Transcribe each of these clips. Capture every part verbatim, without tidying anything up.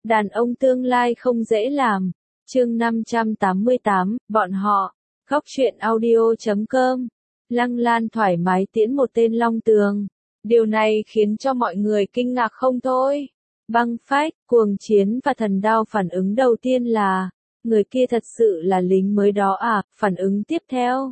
Đàn ông tương lai không dễ làm. Chương năm trăm tám mươi tám, bọn họ. Góc truyện audio chấm com. Lăng Lan thoải mái tiễn một tên Long Tường. Điều này khiến cho mọi người kinh ngạc không thôi. Băng Phách, Cuồng Chiến và Thần Đao phản ứng đầu tiên là, người kia thật sự là lính mới đó à? Phản ứng tiếp theo,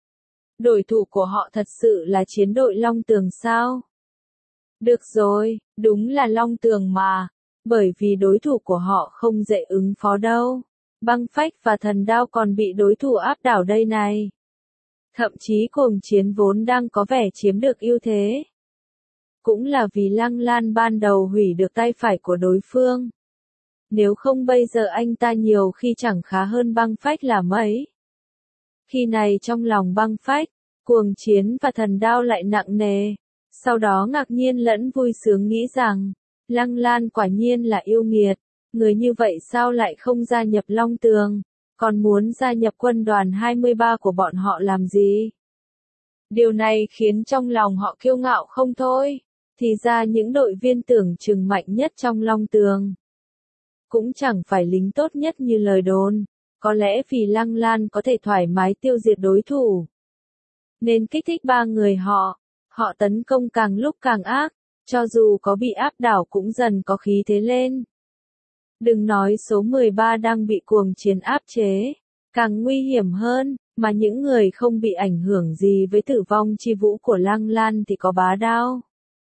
đối thủ của họ thật sự là chiến đội Long Tường sao? Được rồi, đúng là Long Tường mà, bởi vì đối thủ của họ không dễ ứng phó đâu. Băng Phách và Thần Đao còn bị đối thủ áp đảo đây này. Thậm chí Cuồng Chiến vốn đang có vẻ chiếm được ưu thế. Cũng là vì Lăng Lan ban đầu hủy được tay phải của đối phương. Nếu không bây giờ anh ta nhiều khi chẳng khá hơn Băng Phách là mấy. Khi này trong lòng Băng Phách, Cuồng Chiến và Thần Đao lại nặng nề. Sau đó ngạc nhiên lẫn vui sướng nghĩ rằng, Lăng Lan quả nhiên là yêu nghiệt. Người như vậy sao lại không gia nhập Long Tường, còn muốn gia nhập quân đoàn hai mươi ba của bọn họ làm gì? Điều này khiến trong lòng họ kiêu ngạo không thôi. Thì ra những đội viên tưởng chừng mạnh nhất trong Long Tường cũng chẳng phải lính tốt nhất như lời đồn. Có lẽ vì Lăng Lan có thể thoải mái tiêu diệt đối thủ, nên kích thích ba người họ. Họ tấn công càng lúc càng ác, cho dù có bị áp đảo cũng dần có khí thế lên. Đừng nói số mười ba đang bị Cuồng Chiến áp chế, càng nguy hiểm hơn, mà những người không bị ảnh hưởng gì với tử vong chi vũ của Lăng Lan thì có Bá Đao,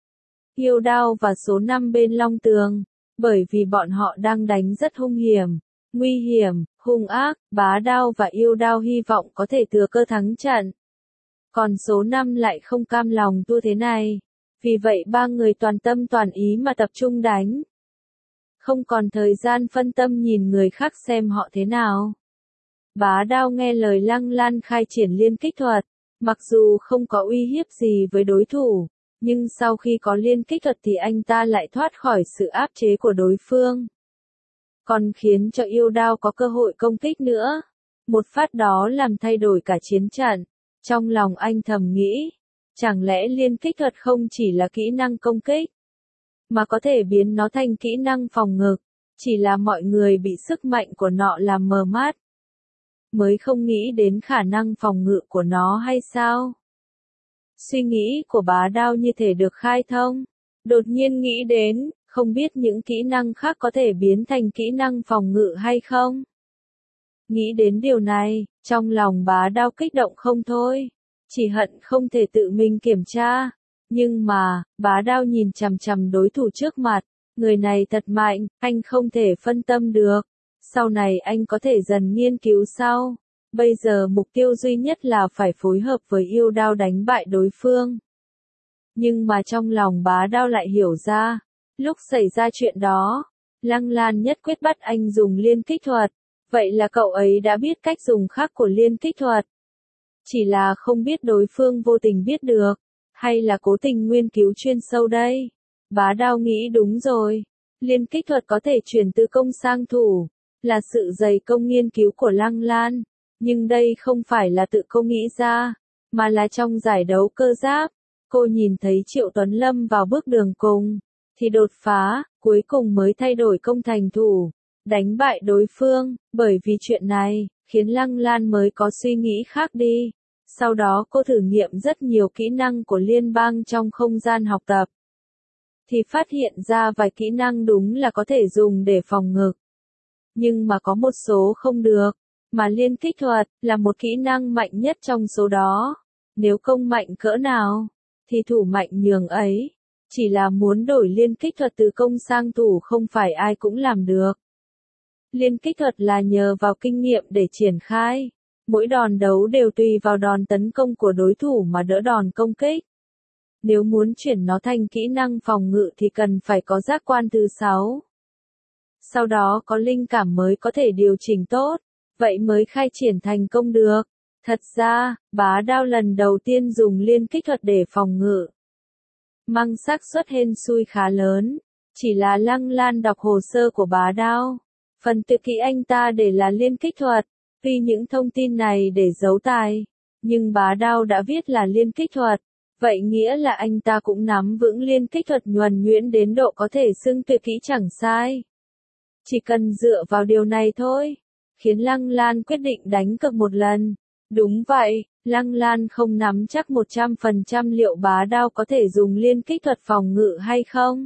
Yêu Đao và số năm bên Long Tường, bởi vì bọn họ đang đánh rất hung hiểm, nguy hiểm, hung ác. Bá Đao và Yêu Đao hy vọng có thể thừa cơ thắng trận. Còn số năm lại không cam lòng thua thế này, vì vậy ba người toàn tâm toàn ý mà tập trung đánh. Không còn thời gian phân tâm nhìn người khác xem họ thế nào. Bá Đao nghe lời Lăng Lan khai triển liên kích thuật, mặc dù không có uy hiếp gì với đối thủ, nhưng sau khi có liên kích thuật thì anh ta lại thoát khỏi sự áp chế của đối phương. Còn khiến cho Yêu Đao có cơ hội công kích nữa. Một phát đó làm thay đổi cả chiến trận. Trong lòng anh thầm nghĩ, chẳng lẽ liên kích thuật không chỉ là kỹ năng công kích, mà có thể biến nó thành kỹ năng phòng ngự, chỉ là mọi người bị sức mạnh của nó làm mờ mắt, mới không nghĩ đến khả năng phòng ngự của nó hay sao? Suy nghĩ của Bá Đao như thể được khai thông, đột nhiên nghĩ đến, không biết những kỹ năng khác có thể biến thành kỹ năng phòng ngự hay không? Nghĩ đến điều này, trong lòng Bá Đao kích động không thôi, chỉ hận không thể tự mình kiểm tra. Nhưng mà, Bá Đao nhìn chằm chằm đối thủ trước mặt, người này thật mạnh, anh không thể phân tâm được. Sau này anh có thể dần nghiên cứu sau. Bây giờ mục tiêu duy nhất là phải phối hợp với Yêu Đao đánh bại đối phương. Nhưng mà trong lòng Bá Đao lại hiểu ra, lúc xảy ra chuyện đó, Lăng Lan nhất quyết bắt anh dùng liên kích thuật. Vậy là cậu ấy đã biết cách dùng khác của liên kích thuật. Chỉ là không biết đối phương vô tình biết được, hay là cố tình nghiên cứu chuyên sâu đây. Bá Đao nghĩ đúng rồi, liên kích thuật có thể chuyển từ công sang thủ, là sự dày công nghiên cứu của Lăng Lan. Nhưng đây không phải là tự cô nghĩ ra, mà là trong giải đấu cơ giáp. Cô nhìn thấy Triệu Tuấn Lâm vào bước đường cùng, thì đột phá, cuối cùng mới thay đổi công thành thủ, đánh bại đối phương. Bởi vì chuyện này, khiến Lăng Lan mới có suy nghĩ khác đi. Sau đó cô thử nghiệm rất nhiều kỹ năng của liên bang trong không gian học tập, thì phát hiện ra vài kỹ năng đúng là có thể dùng để phòng ngự. Nhưng mà có một số không được, mà liên kích thuật là một kỹ năng mạnh nhất trong số đó. Nếu công mạnh cỡ nào, thì thủ mạnh nhường ấy. Chỉ là muốn đổi liên kích thuật từ công sang thủ không phải ai cũng làm được. Liên kích thuật là nhờ vào kinh nghiệm để triển khai. Mỗi đòn đấu đều tùy vào đòn tấn công của đối thủ mà đỡ đòn công kích. Nếu muốn chuyển nó thành kỹ năng phòng ngự thì cần phải có giác quan thứ sáu. Sau đó có linh cảm mới có thể điều chỉnh tốt, vậy mới khai triển thành công được. Thật ra, Bá Đao lần đầu tiên dùng liên kích thuật để phòng ngự, mang xác suất hên xui khá lớn. Chỉ là Lăng Lan đọc hồ sơ của Bá Đao, phần tuyệt kỹ anh ta để là liên kích thuật. Vì những thông tin này để giấu tài, nhưng Bá Đao đã viết là liên kích thuật, vậy nghĩa là anh ta cũng nắm vững liên kích thuật nhuần nhuyễn đến độ có thể xưng tuyệt kỹ chẳng sai. Chỉ cần dựa vào điều này thôi, khiến Lăng Lan quyết định đánh cược một lần. Đúng vậy, Lăng Lan không nắm chắc một trăm phần trăm liệu bá đao có thể dùng liên kích thuật phòng ngự hay không.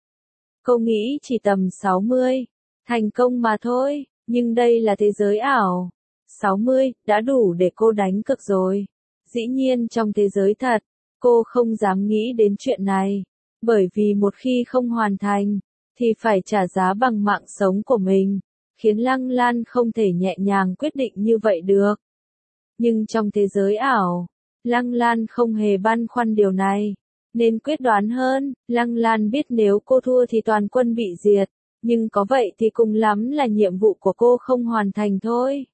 Cô nghĩ chỉ tầm sáu mươi, thành công mà thôi, nhưng đây là thế giới ảo. sáu mươi, đã đủ để cô đánh cược rồi. Dĩ nhiên trong thế giới thật, cô không dám nghĩ đến chuyện này, bởi vì một khi không hoàn thành, thì phải trả giá bằng mạng sống của mình, khiến Lăng Lan không thể nhẹ nhàng quyết định như vậy được. Nhưng trong thế giới ảo, Lăng Lan không hề băn khoăn điều này, nên quyết đoán hơn. Lăng Lan biết nếu cô thua thì toàn quân bị diệt, nhưng có vậy thì cùng lắm là nhiệm vụ của cô không hoàn thành thôi.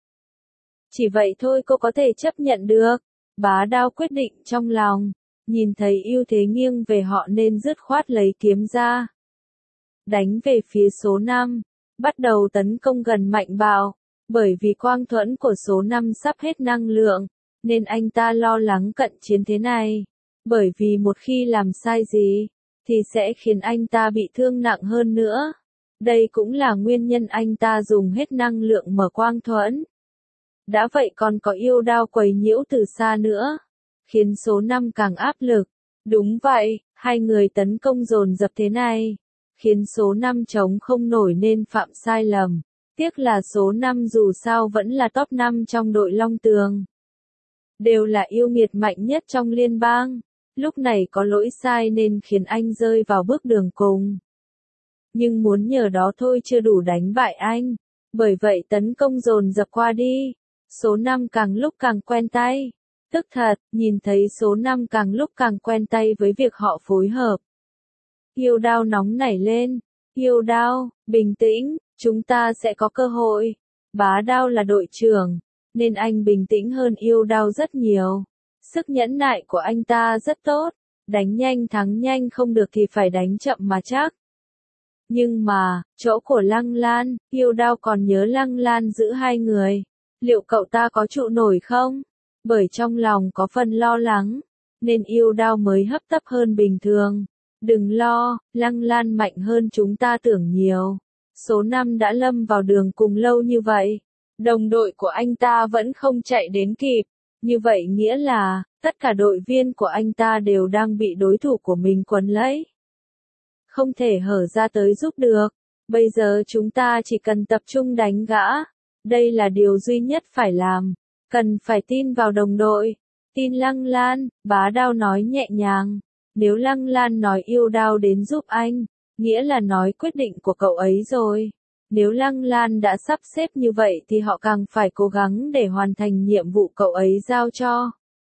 Chỉ vậy thôi cô có thể chấp nhận được. Bá đao quyết định trong lòng, nhìn thấy ưu thế nghiêng về họ nên dứt khoát lấy kiếm ra. Đánh về phía số năm, bắt đầu tấn công gần mạnh bạo, bởi vì quang thuẫn của số năm sắp hết năng lượng, nên anh ta lo lắng cận chiến thế này. Bởi vì một khi làm sai gì, thì sẽ khiến anh ta bị thương nặng hơn nữa. Đây cũng là nguyên nhân anh ta dùng hết năng lượng mở quang thuẫn. Đã vậy còn có yêu đao quấy nhiễu từ xa nữa, khiến số năm càng áp lực. Đúng vậy, hai người tấn công dồn dập thế này, khiến số năm chống không nổi nên phạm sai lầm. Tiếc là số năm dù sao vẫn là top năm trong đội Long Tường. Đều là yêu nghiệt mạnh nhất trong liên bang. Lúc này có lỗi sai nên khiến anh rơi vào bước đường cùng. Nhưng muốn nhờ đó thôi chưa đủ đánh bại anh. Bởi vậy tấn công dồn dập qua đi. Số năm càng lúc càng quen tay. Tức thật, nhìn thấy số năm càng lúc càng quen tay với việc họ phối hợp. Yêu đao nóng nảy lên. Yêu đao, bình tĩnh, chúng ta sẽ có cơ hội. Bá đao là đội trưởng, nên anh bình tĩnh hơn yêu đao rất nhiều. Sức nhẫn nại của anh ta rất tốt. Đánh nhanh thắng nhanh không được thì phải đánh chậm mà chắc. Nhưng mà, chỗ của Lăng Lan, yêu đao còn nhớ Lăng Lan giữ hai người. Liệu cậu ta có trụ nổi không? Bởi trong lòng có phần lo lắng, nên yêu đao mới hấp tấp hơn bình thường. Đừng lo, Lăng Lan mạnh hơn chúng ta tưởng nhiều. Số năm đã lâm vào đường cùng lâu như vậy. Đồng đội của anh ta vẫn không chạy đến kịp. Như vậy nghĩa là, tất cả đội viên của anh ta đều đang bị đối thủ của mình quấn lấy. Không thể hở ra tới giúp được. Bây giờ chúng ta chỉ cần tập trung đánh gã. Đây là điều duy nhất phải làm. Cần phải tin vào đồng đội. Tin Lăng Lan, bá đao nói nhẹ nhàng. Nếu Lăng Lan nói yêu đao đến giúp anh, nghĩa là nói quyết định của cậu ấy rồi. Nếu Lăng Lan đã sắp xếp như vậy thì họ càng phải cố gắng để hoàn thành nhiệm vụ cậu ấy giao cho.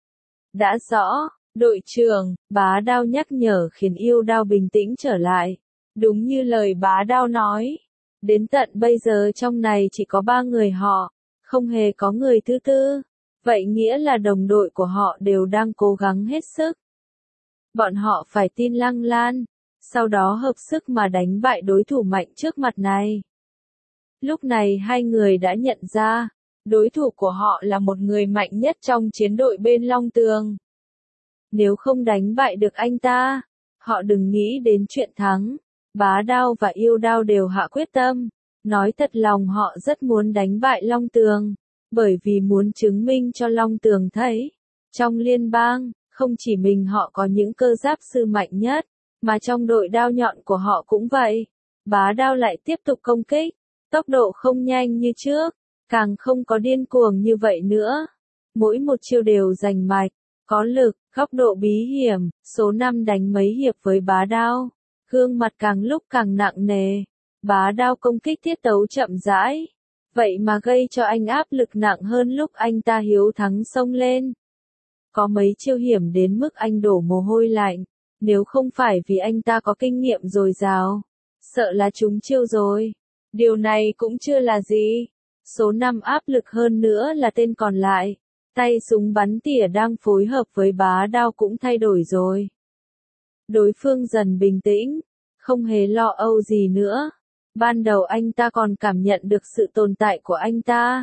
Đã rõ, đội trưởng, bá đao nhắc nhở khiến yêu đao bình tĩnh trở lại. Đúng như lời bá đao nói. Đến tận bây giờ trong này chỉ có ba người họ, không hề có người thứ tư. Vậy nghĩa là đồng đội của họ đều đang cố gắng hết sức. Bọn họ phải tin Lăng Lan, sau đó hợp sức mà đánh bại đối thủ mạnh trước mặt này. Lúc này hai người đã nhận ra, đối thủ của họ là một người mạnh nhất trong chiến đội bên Long Tường. Nếu không đánh bại được anh ta, họ đừng nghĩ đến chuyện thắng. Bá đao và yêu đao đều hạ quyết tâm. Nói thật lòng họ rất muốn đánh bại Long Tường, bởi vì muốn chứng minh cho Long Tường thấy, trong liên bang, không chỉ mình họ có những cơ giáp sư mạnh nhất, mà trong đội đao nhọn của họ cũng vậy. Bá đao lại tiếp tục công kích, tốc độ không nhanh như trước, càng không có điên cuồng như vậy nữa. Mỗi một chiêu đều rành mạch, có lực, góc độ bí hiểm. Số năm đánh mấy hiệp với bá đao, gương mặt càng lúc càng nặng nề. Bá đao công kích tiết tấu chậm rãi, vậy mà gây cho anh áp lực nặng hơn lúc anh ta hiếu thắng xông lên. Có mấy chiêu hiểm đến mức anh đổ mồ hôi lạnh, nếu không phải vì anh ta có kinh nghiệm dồi dào, sợ là trúng chiêu rồi. Điều này cũng chưa là gì. Số năm áp lực hơn nữa là tên còn lại. Tay súng bắn tỉa đang phối hợp với bá đao cũng thay đổi rồi. Đối phương dần bình tĩnh, không hề lo âu gì nữa. Ban đầu anh ta còn cảm nhận được sự tồn tại của anh ta.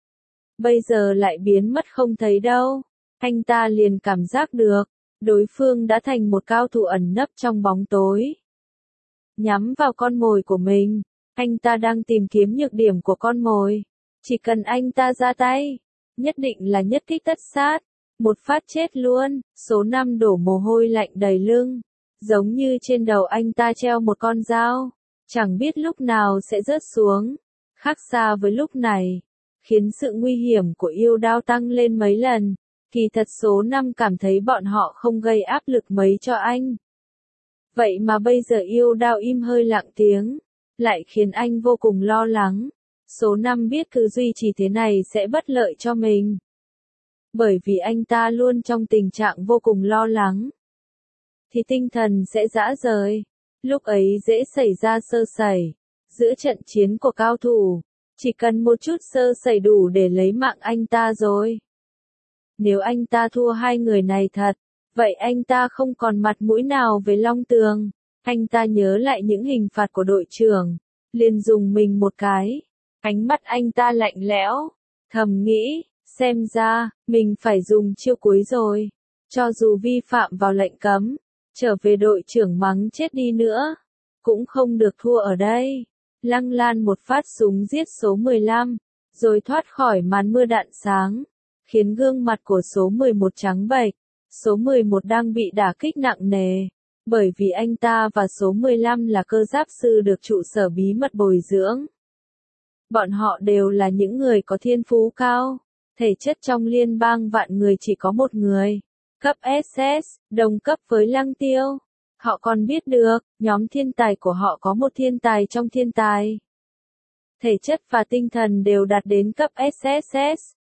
Bây giờ lại biến mất không thấy đâu. Anh ta liền cảm giác được, đối phương đã thành một cao thủ ẩn nấp trong bóng tối. Nhắm vào con mồi của mình, Anh ta đang tìm kiếm nhược điểm của con mồi. Chỉ cần anh ta ra tay, nhất định là nhất kích tất sát. Một phát chết luôn. Số năm đổ mồ hôi lạnh đầy lưng. Giống như trên đầu anh ta treo một con dao. Chẳng biết lúc nào sẽ rớt xuống. Khác xa với lúc này. Khiến sự nguy hiểm của yêu đao tăng lên mấy lần. Kỳ thật số năm cảm thấy bọn họ không gây áp lực mấy cho anh. Vậy mà bây giờ yêu đao im hơi lặng tiếng. Lại khiến anh vô cùng lo lắng. Số năm biết cứ duy trì thế này sẽ bất lợi cho mình. Bởi vì anh ta luôn trong tình trạng vô cùng lo lắng. Thì tinh thần sẽ rã rời. Lúc ấy dễ xảy ra sơ sẩy. Giữa trận chiến của cao thủ. Chỉ cần một chút sơ sẩy đủ để lấy mạng anh ta rồi. Nếu anh ta thua hai người này thật. Vậy anh ta không còn mặt mũi nào với Long Tường. Anh ta nhớ lại những hình phạt của đội trưởng. Liền dùng mình một cái. Ánh mắt anh ta lạnh lẽo. Thầm nghĩ, xem ra, mình phải dùng chiêu cuối rồi. Cho dù vi phạm vào lệnh cấm. Trở về đội trưởng mắng chết đi nữa. Cũng không được thua ở đây. Lăng Lan một phát súng giết số mười lăm. Rồi thoát khỏi màn mưa đạn sáng. Khiến gương mặt của số mười một trắng bệch. Số mười một đang bị đả kích nặng nề. Bởi vì anh ta và số mười lăm là cơ giáp sư được trụ sở bí mật bồi dưỡng. Bọn họ đều là những người có thiên phú cao. Thể chất trong liên bang vạn người chỉ có một người. Cấp ét ét, đồng cấp với Lăng Tiêu. Họ còn biết được, nhóm thiên tài của họ có một thiên tài trong thiên tài. Thể chất và tinh thần đều đạt đến cấp ét ét ét.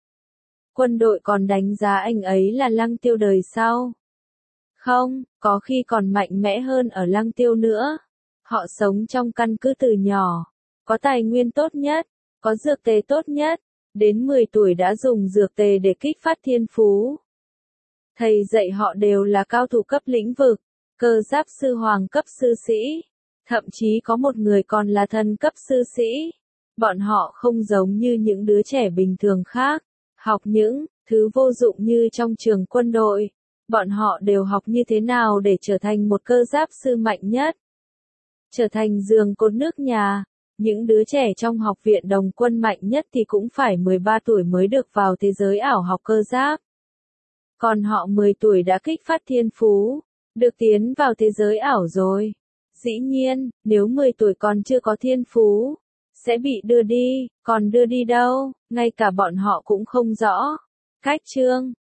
Quân đội còn đánh giá anh ấy là Lăng Tiêu đời sau. Không, có khi còn mạnh mẽ hơn ở Lăng Tiêu nữa. Họ sống trong căn cứ từ nhỏ. Có tài nguyên tốt nhất, có dược tề tốt nhất. Đến mười tuổi đã dùng dược tề để kích phát thiên phú. Thầy dạy họ đều là cao thủ cấp lĩnh vực. Cơ giáp sư hoàng cấp sư sĩ. Thậm chí có một người còn là thần cấp sư sĩ. Bọn họ không giống như những đứa trẻ bình thường khác. Học những thứ vô dụng như trong trường quân đội. Bọn họ đều học như thế nào để trở thành một cơ giáp sư mạnh nhất. Trở thành giường cột nước nhà. Những đứa trẻ trong học viện đồng quân mạnh nhất thì cũng phải mười ba tuổi mới được vào thế giới ảo học cơ giáp. Còn họ mười tuổi đã kích phát thiên phú. Được tiến vào thế giới ảo rồi. Dĩ nhiên, nếu mười tuổi còn chưa có thiên phú. Sẽ bị đưa đi, còn đưa đi đâu, ngay cả bọn họ cũng không rõ. Cách chương